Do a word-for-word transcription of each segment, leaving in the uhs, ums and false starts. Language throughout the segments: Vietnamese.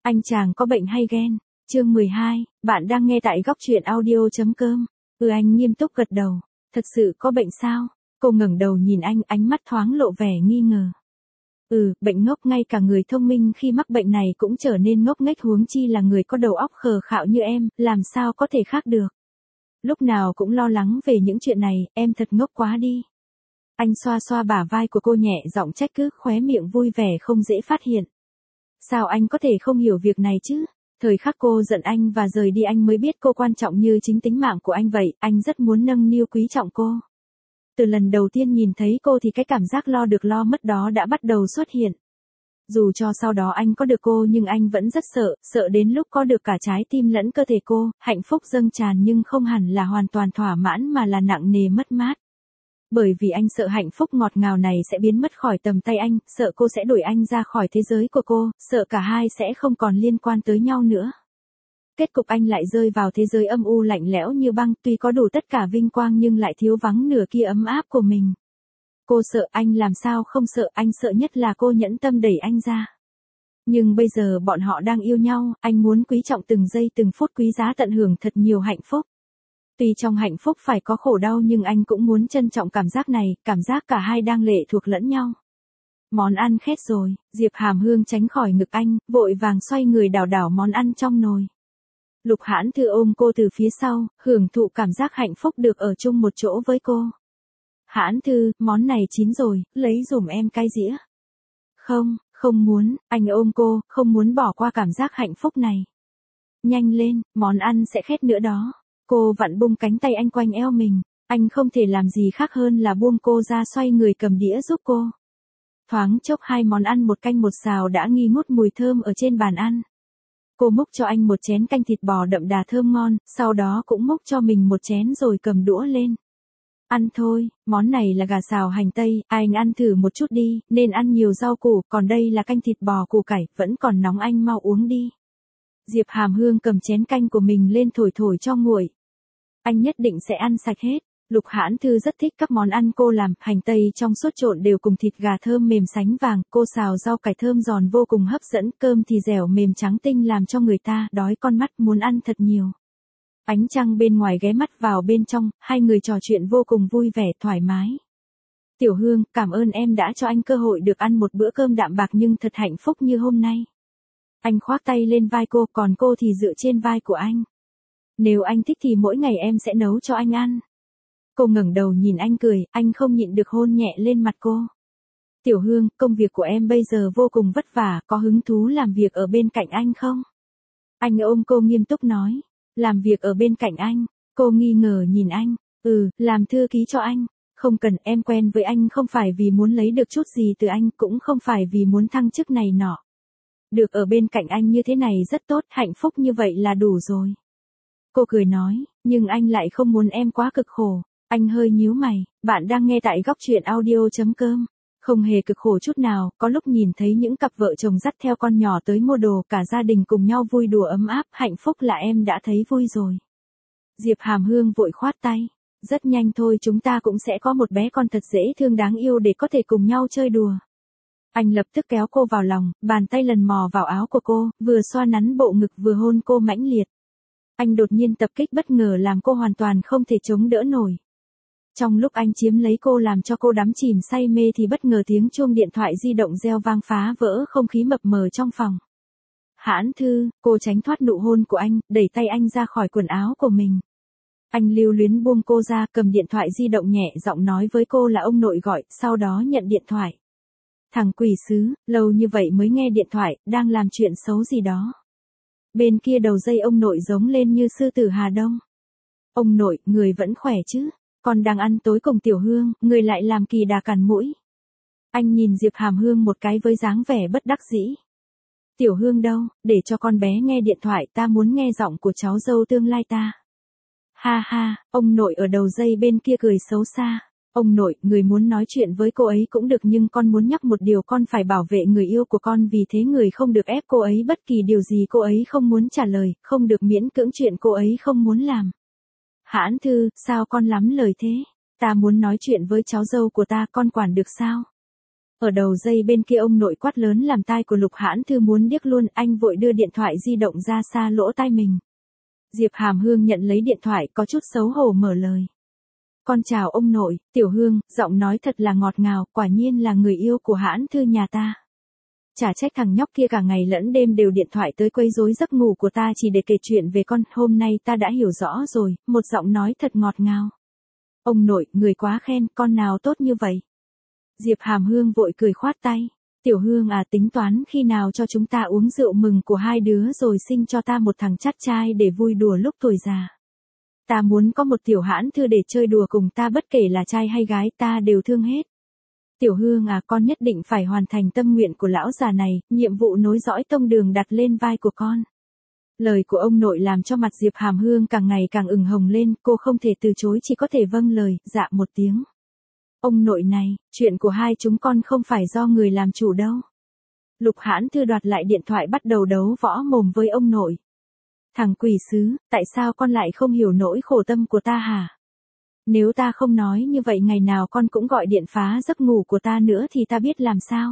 Anh chàng có bệnh hay ghen? Chương mười hai, bạn đang nghe tại góc truyện audio.com. Ừ, anh nghiêm túc gật đầu. Thật sự có bệnh sao? Cô ngẩng đầu nhìn anh, ánh mắt thoáng lộ vẻ nghi ngờ. Ừ, bệnh ngốc, ngay cả người thông minh khi mắc bệnh này cũng trở nên ngốc nghếch, huống chi là người có đầu óc khờ khạo như em, làm sao có thể khác được. Lúc nào cũng lo lắng về những chuyện này, em thật ngốc quá đi. Anh xoa xoa bả vai của cô nhẹ giọng trách cứ, khóe miệng vui vẻ không dễ phát hiện. Sao anh có thể không hiểu việc này chứ? Thời khắc cô giận anh và rời đi anh mới biết cô quan trọng như chính tính mạng của anh vậy, anh rất muốn nâng niu quý trọng cô. Từ lần đầu tiên nhìn thấy cô thì cái cảm giác lo được lo mất đó đã bắt đầu xuất hiện. Dù cho sau đó anh có được cô nhưng anh vẫn rất sợ, sợ đến lúc có được cả trái tim lẫn cơ thể cô, hạnh phúc dâng tràn nhưng không hẳn là hoàn toàn thỏa mãn mà là nặng nề mất mát. Bởi vì anh sợ hạnh phúc ngọt ngào này sẽ biến mất khỏi tầm tay anh, sợ cô sẽ đuổi anh ra khỏi thế giới của cô, sợ cả hai sẽ không còn liên quan tới nhau nữa. Kết cục anh lại rơi vào thế giới âm u lạnh lẽo như băng, tuy có đủ tất cả vinh quang nhưng lại thiếu vắng nửa kia ấm áp của mình. Cô sợ, anh làm sao không sợ, anh sợ nhất là cô nhẫn tâm đẩy anh ra. Nhưng bây giờ bọn họ đang yêu nhau, anh muốn quý trọng từng giây từng phút quý giá, tận hưởng thật nhiều hạnh phúc. Tuy trong hạnh phúc phải có khổ đau nhưng anh cũng muốn trân trọng cảm giác này, cảm giác cả hai đang lệ thuộc lẫn nhau. Món ăn khét rồi, Diệp Hàm Hương tránh khỏi ngực anh, vội vàng xoay người đảo đảo món ăn trong nồi. Lục Hãn Thư ôm cô từ phía sau, hưởng thụ cảm giác hạnh phúc được ở chung một chỗ với cô. Hãn Thư, món này chín rồi, lấy giùm em cái dĩa. Không, không muốn, anh ôm cô, không muốn bỏ qua cảm giác hạnh phúc này. Nhanh lên, món ăn sẽ khét nữa đó. Cô vặn bung cánh tay anh quanh eo mình, anh không thể làm gì khác hơn là buông cô ra, xoay người cầm đĩa giúp cô. Thoáng chốc hai món ăn một canh một xào đã nghi ngút mùi thơm ở trên bàn ăn. Cô múc cho anh một chén canh thịt bò đậm đà thơm ngon, sau đó cũng múc cho mình một chén rồi cầm đũa lên. Ăn thôi, món này là gà xào hành tây, anh ăn thử một chút đi, nên ăn nhiều rau củ, còn đây là canh thịt bò củ cải, vẫn còn nóng, anh mau uống đi. Diệp Hàm Hương cầm chén canh của mình lên thổi thổi cho nguội. Anh nhất định sẽ ăn sạch hết. Lục Hãn Thư rất thích các món ăn cô làm, hành tây trong suốt trộn đều cùng thịt gà thơm mềm sánh vàng, cô xào rau cải thơm giòn vô cùng hấp dẫn, cơm thì dẻo mềm trắng tinh làm cho người ta đói con mắt, muốn ăn thật nhiều. Ánh trăng bên ngoài ghé mắt vào bên trong, hai người trò chuyện vô cùng vui vẻ, thoải mái. Tiểu Hương, cảm ơn em đã cho anh cơ hội được ăn một bữa cơm đạm bạc nhưng thật hạnh phúc như hôm nay. Anh khoác tay lên vai cô, còn cô thì dựa trên vai của anh. Nếu anh thích thì mỗi ngày em sẽ nấu cho anh ăn. Cô ngẩng đầu nhìn anh cười, anh không nhịn được hôn nhẹ lên mặt cô. Tiểu Hương, công việc của em bây giờ vô cùng vất vả, có hứng thú làm việc ở bên cạnh anh không? Anh ôm cô nghiêm túc nói. Làm việc ở bên cạnh anh? Cô nghi ngờ nhìn anh. Ừ, làm thư ký cho anh. Không cần, em quen với anh không phải vì muốn lấy được chút gì từ anh, cũng không phải vì muốn thăng chức này nọ. Được ở bên cạnh anh như thế này rất tốt, hạnh phúc như vậy là đủ rồi. Cô cười nói, nhưng anh lại không muốn em quá cực khổ. Anh hơi nhíu mày, bạn đang nghe tại góc truyện audio.com. Không hề cực khổ chút nào, có lúc nhìn thấy những cặp vợ chồng dắt theo con nhỏ tới mua đồ, cả gia đình cùng nhau vui đùa ấm áp, hạnh phúc là em đã thấy vui rồi. Diệp Hàm Hương vội khoát tay. Rất nhanh thôi chúng ta cũng sẽ có một bé con thật dễ thương đáng yêu để có thể cùng nhau chơi đùa. Anh lập tức kéo cô vào lòng, bàn tay lần mò vào áo của cô, vừa xoa nắn bộ ngực vừa hôn cô mãnh liệt. Anh đột nhiên tập kích bất ngờ làm cô hoàn toàn không thể chống đỡ nổi. Trong lúc anh chiếm lấy cô làm cho cô đắm chìm say mê thì bất ngờ tiếng chuông điện thoại di động reo vang phá vỡ không khí mập mờ trong phòng. Hãn Thư, cô tránh thoát nụ hôn của anh, đẩy tay anh ra khỏi quần áo của mình. Anh lưu luyến buông cô ra, cầm điện thoại di động nhẹ giọng nói với cô là ông nội gọi, sau đó nhận điện thoại. Thằng quỷ sứ, lâu như vậy mới nghe điện thoại, đang làm chuyện xấu gì đó. Bên kia đầu dây ông nội giống lên như sư tử Hà Đông. Ông nội, người vẫn khỏe chứ? Con đang ăn tối cùng Tiểu Hương, người lại làm kỳ đà cản mũi. Anh nhìn Diệp Hàm Hương một cái với dáng vẻ bất đắc dĩ. Tiểu Hương đâu, để cho con bé nghe điện thoại, ta muốn nghe giọng của cháu dâu tương lai ta. Ha ha, ông nội ở đầu dây bên kia cười xấu xa. Ông nội, người muốn nói chuyện với cô ấy cũng được nhưng con muốn nhắc một điều, con phải bảo vệ người yêu của con, vì thế người không được ép cô ấy bất kỳ điều gì cô ấy không muốn trả lời, không được miễn cưỡng chuyện cô ấy không muốn làm. Hãn Thư, sao con lắm lời thế? Ta muốn nói chuyện với cháu dâu của ta, con quản được sao? Ở đầu dây bên kia ông nội quát lớn làm tai của Lục Hãn Thư muốn điếc luôn, anh vội đưa điện thoại di động ra xa lỗ tai mình. Diệp Hàm Hương nhận lấy điện thoại có chút xấu hổ mở lời. Con chào ông nội, Tiểu Hương, giọng nói thật là ngọt ngào, quả nhiên là người yêu của Hãn Thư nhà ta. Chả trách thằng nhóc kia cả ngày lẫn đêm đều điện thoại tới quấy rối giấc ngủ của ta chỉ để kể chuyện về con, hôm nay ta đã hiểu rõ rồi, một giọng nói thật ngọt ngào. Ông nội, người quá khen, con nào tốt như vậy. Diệp Hàm Hương vội cười khoát tay. Tiểu Hương à, tính toán khi nào cho chúng ta uống rượu mừng của hai đứa rồi sinh cho ta một thằng chắt trai để vui đùa lúc tuổi già. Ta muốn có một Tiểu Hãn Thư để chơi đùa cùng ta, bất kể là trai hay gái ta đều thương hết. Tiểu Hương à, con nhất định phải hoàn thành tâm nguyện của lão già này, nhiệm vụ nối dõi tông đường đặt lên vai của con. Lời của ông nội làm cho mặt Diệp Hàm Hương càng ngày càng ửng hồng lên, cô không thể từ chối, chỉ có thể vâng lời, dạ một tiếng. Ông nội này, chuyện của hai chúng con không phải do người làm chủ đâu. Lục Hãn Thư đoạt lại điện thoại bắt đầu đấu võ mồm với ông nội. Thằng quỷ sứ, tại sao con lại không hiểu nỗi khổ tâm của ta hả? Nếu ta không nói như vậy ngày nào con cũng gọi điện phá giấc ngủ của ta nữa thì ta biết làm sao?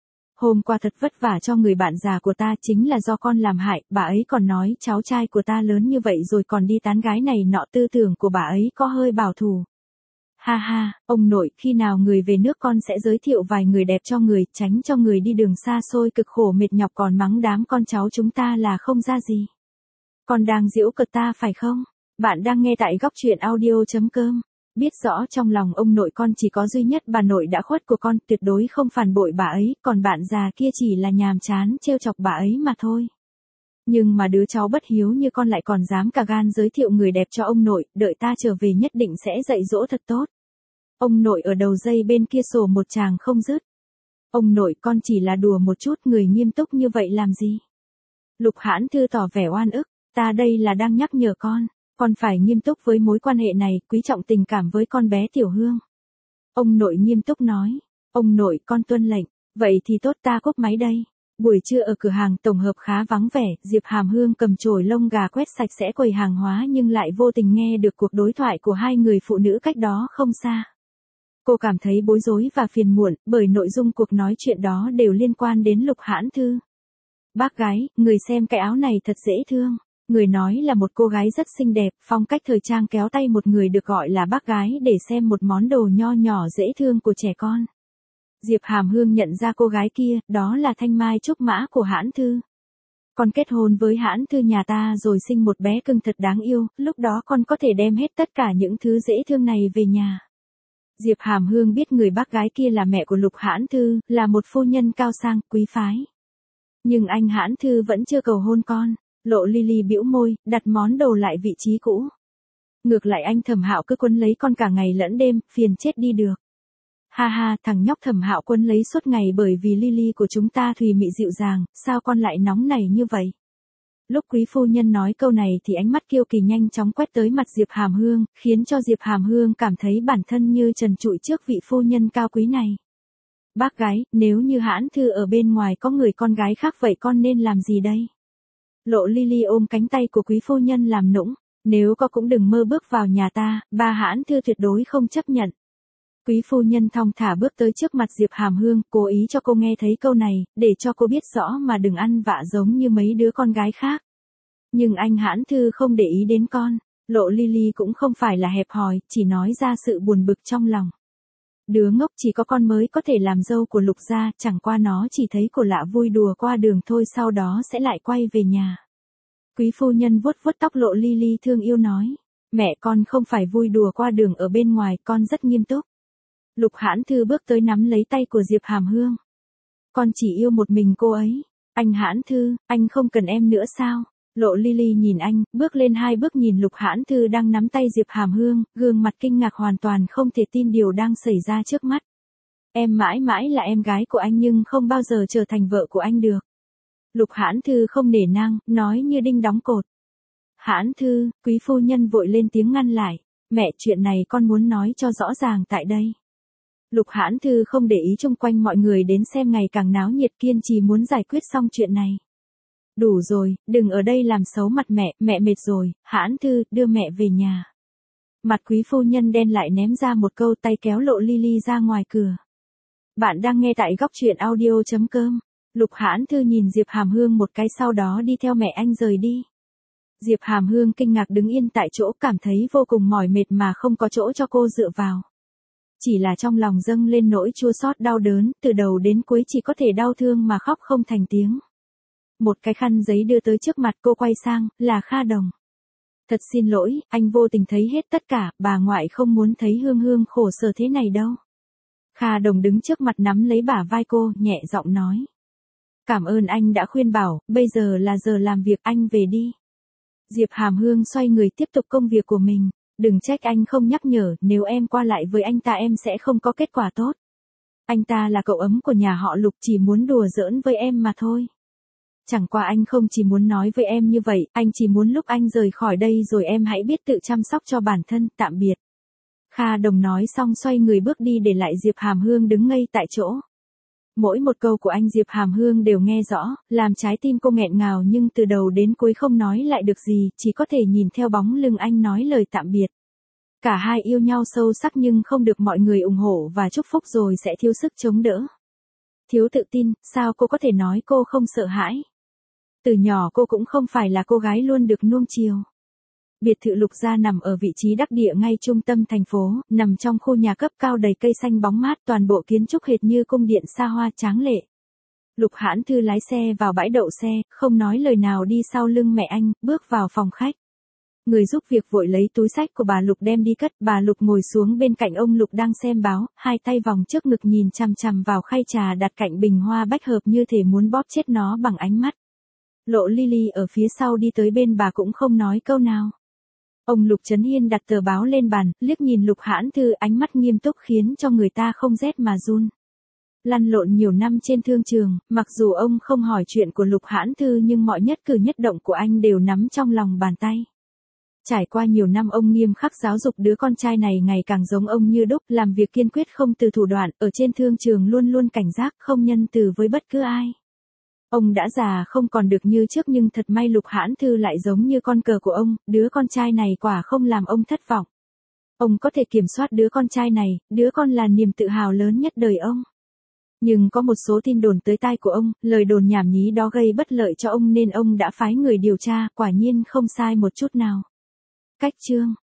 Hôm qua thật vất vả cho người bạn già của ta, chính là do con làm hại, bà ấy còn nói cháu trai của ta lớn như vậy rồi còn đi tán gái này nọ, tư tưởng của bà ấy có hơi bảo thủ. Ha ha, ông nội, khi nào người về nước con sẽ giới thiệu vài người đẹp cho người, tránh cho người đi đường xa xôi cực khổ mệt nhọc còn mắng đám con cháu chúng ta là không ra gì. Con đang giễu cợt ta phải không? Bạn đang nghe tại góc truyện audio chấm com. Biết rõ trong lòng ông nội con chỉ có duy nhất bà nội đã khuất của con, tuyệt đối không phản bội bà ấy, còn bạn già kia chỉ là nhàm chán trêu chọc bà ấy mà thôi. Nhưng mà đứa cháu bất hiếu như con lại còn dám cả gan giới thiệu người đẹp cho ông nội, đợi ta trở về nhất định sẽ dạy dỗ thật tốt. Ông nội ở đầu dây bên kia sổ một tràng không dứt. Ông nội, con chỉ là đùa một chút, người nghiêm túc như vậy làm gì? Lục Hãn Thư tỏ vẻ oan ức, ta đây là đang nhắc nhở con, con phải nghiêm túc với mối quan hệ này, quý trọng tình cảm với con bé Tiểu Hương. Ông nội nghiêm túc nói, ông nội, con tuân lệnh, vậy thì tốt, ta cúp máy đây. Buổi trưa ở cửa hàng tổng hợp khá vắng vẻ, Diệp Hàm Hương cầm chổi lông gà quét sạch sẽ quầy hàng hóa nhưng lại vô tình nghe được cuộc đối thoại của hai người phụ nữ cách đó không xa. Cô cảm thấy bối rối và phiền muộn, bởi nội dung cuộc nói chuyện đó đều liên quan đến Lục Hãn Thư. Bác gái, người xem cái áo này thật dễ thương. Người nói là một cô gái rất xinh đẹp, phong cách thời trang kéo tay một người được gọi là bác gái để xem một món đồ nho nhỏ dễ thương của trẻ con. Diệp Hàm Hương nhận ra cô gái kia, đó là Thanh Mai Trúc Mã của Hãn Thư. Con kết hôn với Hãn Thư nhà ta rồi sinh một bé cưng thật đáng yêu, lúc đó con có thể đem hết tất cả những thứ dễ thương này về nhà. Diệp Hàm Hương biết người bác gái kia là mẹ của Lục Hãn Thư, là một phu nhân cao sang, quý phái. Nhưng anh Hãn Thư vẫn chưa cầu hôn con. Lộ Lily bĩu môi, đặt món đồ lại vị trí cũ. Ngược lại anh Thẩm Hạo cứ quấn lấy con cả ngày lẫn đêm, phiền chết đi được. Ha ha, thằng nhóc Thẩm Hạo quấn lấy suốt ngày bởi vì Lily của chúng ta thùy mị dịu dàng, sao con lại nóng nảy như vậy? Lúc quý phu nhân nói câu này thì ánh mắt kiêu kỳ nhanh chóng quét tới mặt Diệp Hàm Hương, khiến cho Diệp Hàm Hương cảm thấy bản thân như trần trụi trước vị phu nhân cao quý này. Bác gái, nếu như Hãn Thư ở bên ngoài có người con gái khác vậy con nên làm gì đây? Lộ Lily ôm cánh tay của quý phu nhân làm nũng, nếu có cũng đừng mơ bước vào nhà ta, ba Hãn Thư tuyệt đối không chấp nhận. Quý phu nhân thong thả bước tới trước mặt Diệp Hàm Hương, cố ý cho cô nghe thấy câu này, để cho cô biết rõ mà đừng ăn vạ giống như mấy đứa con gái khác. Nhưng anh Hãn Thư không để ý đến con, Lộ Lily cũng không phải là hẹp hòi, chỉ nói ra sự buồn bực trong lòng. Đứa ngốc, chỉ có con mới có thể làm dâu của Lục gia, chẳng qua nó chỉ thấy cổ lạ vui đùa qua đường thôi, sau đó sẽ lại quay về nhà. Quý phu nhân vuốt vuốt tóc Lộ Lily thương yêu nói, mẹ con không phải vui đùa qua đường ở bên ngoài, con rất nghiêm túc. Lục Hãn Thư bước tới nắm lấy tay của Diệp Hàm Hương. Con chỉ yêu một mình cô ấy. Anh Hãn Thư, anh không cần em nữa sao? Lộ Lily nhìn anh, bước lên hai bước nhìn Lục Hãn Thư đang nắm tay Diệp Hàm Hương, gương mặt kinh ngạc hoàn toàn không thể tin điều đang xảy ra trước mắt. Em mãi mãi là em gái của anh nhưng không bao giờ trở thành vợ của anh được. Lục Hãn Thư không nể nang, nói như đinh đóng cột. Hãn Thư, quý phu nhân vội lên tiếng ngăn lại. Mẹ, chuyện này con muốn nói cho rõ ràng tại đây. Lục Hãn Thư không để ý chung quanh mọi người đến xem ngày càng náo nhiệt, kiên trì muốn giải quyết xong chuyện này. Đủ rồi, đừng ở đây làm xấu mặt mẹ, mẹ mệt rồi, Hãn Thư, đưa mẹ về nhà. Mặt quý phu nhân đen lại ném ra một câu, tay kéo Lộ Lily ra ngoài cửa. Bạn đang nghe tại góc truyện audio.com. Lục Hãn Thư nhìn Diệp Hàm Hương một cái sau đó đi theo mẹ anh rời đi. Diệp Hàm Hương kinh ngạc đứng yên tại chỗ, cảm thấy vô cùng mỏi mệt mà không có chỗ cho cô dựa vào. Chỉ là trong lòng dâng lên nỗi chua xót đau đớn, từ đầu đến cuối chỉ có thể đau thương mà khóc không thành tiếng. Một cái khăn giấy đưa tới trước mặt cô, quay sang, là Kha Đồng. Thật xin lỗi, anh vô tình thấy hết tất cả, bà ngoại không muốn thấy Hương Hương khổ sở thế này đâu. Kha Đồng đứng trước mặt nắm lấy bả vai cô, nhẹ giọng nói. Cảm ơn anh đã khuyên bảo, bây giờ là giờ làm việc, anh về đi. Diệp Hàm Hương xoay người tiếp tục công việc của mình. Đừng trách anh không nhắc nhở, nếu em qua lại với anh ta em sẽ không có kết quả tốt. Anh ta là cậu ấm của nhà họ Lục, chỉ muốn đùa giỡn với em mà thôi. Chẳng qua anh không chỉ muốn nói với em như vậy, anh chỉ muốn lúc anh rời khỏi đây rồi em hãy biết tự chăm sóc cho bản thân, tạm biệt. Kha Đồng nói xong xoay người bước đi để lại Diệp Hàm Hương đứng ngây tại chỗ. Mỗi một câu của anh Diệp Hàm Hương đều nghe rõ, làm trái tim cô nghẹn ngào nhưng từ đầu đến cuối không nói lại được gì, chỉ có thể nhìn theo bóng lưng anh nói lời tạm biệt. Cả hai yêu nhau sâu sắc nhưng không được mọi người ủng hộ và chúc phúc rồi sẽ thiếu sức chống đỡ. Thiếu tự tin, sao cô có thể nói cô không sợ hãi? Từ nhỏ cô cũng không phải là cô gái luôn được nuông chiều. Biệt thự Lục gia nằm ở vị trí đắc địa ngay trung tâm thành phố, nằm trong khu nhà cấp cao đầy cây xanh bóng mát, toàn bộ kiến trúc hệt như cung điện xa hoa tráng lệ. Lục Hãn Thư lái xe vào bãi đậu xe, không nói lời nào đi sau lưng mẹ anh, bước vào phòng khách. Người giúp việc vội lấy túi xách của bà Lục đem đi cất, bà Lục ngồi xuống bên cạnh ông Lục đang xem báo, hai tay vòng trước ngực nhìn chằm chằm vào khay trà đặt cạnh bình hoa bách hợp như thể muốn bóp chết nó bằng ánh mắt. Lộ Lily ở phía sau đi tới bên bà cũng không nói câu nào. Ông Lục Trấn Hiên đặt tờ báo lên bàn, liếc nhìn Lục Hãn Thư, ánh mắt nghiêm túc khiến cho người ta không rét mà run. Lăn lộn nhiều năm trên thương trường, mặc dù ông không hỏi chuyện của Lục Hãn Thư nhưng mọi nhất cử nhất động của anh đều nắm trong lòng bàn tay. Trải qua nhiều năm ông nghiêm khắc giáo dục đứa con trai này ngày càng giống ông như đúc, làm việc kiên quyết không từ thủ đoạn, ở trên thương trường luôn luôn cảnh giác, không nhân từ với bất cứ ai. Ông đã già không còn được như trước nhưng thật may Lục Hãn Thư lại giống như con cờ của ông, đứa con trai này quả không làm ông thất vọng. Ông có thể kiểm soát đứa con trai này, đứa con là niềm tự hào lớn nhất đời ông. Nhưng có một số tin đồn tới tai của ông, lời đồn nhảm nhí đó gây bất lợi cho ông nên ông đã phái người điều tra, quả nhiên không sai một chút nào. Cách chương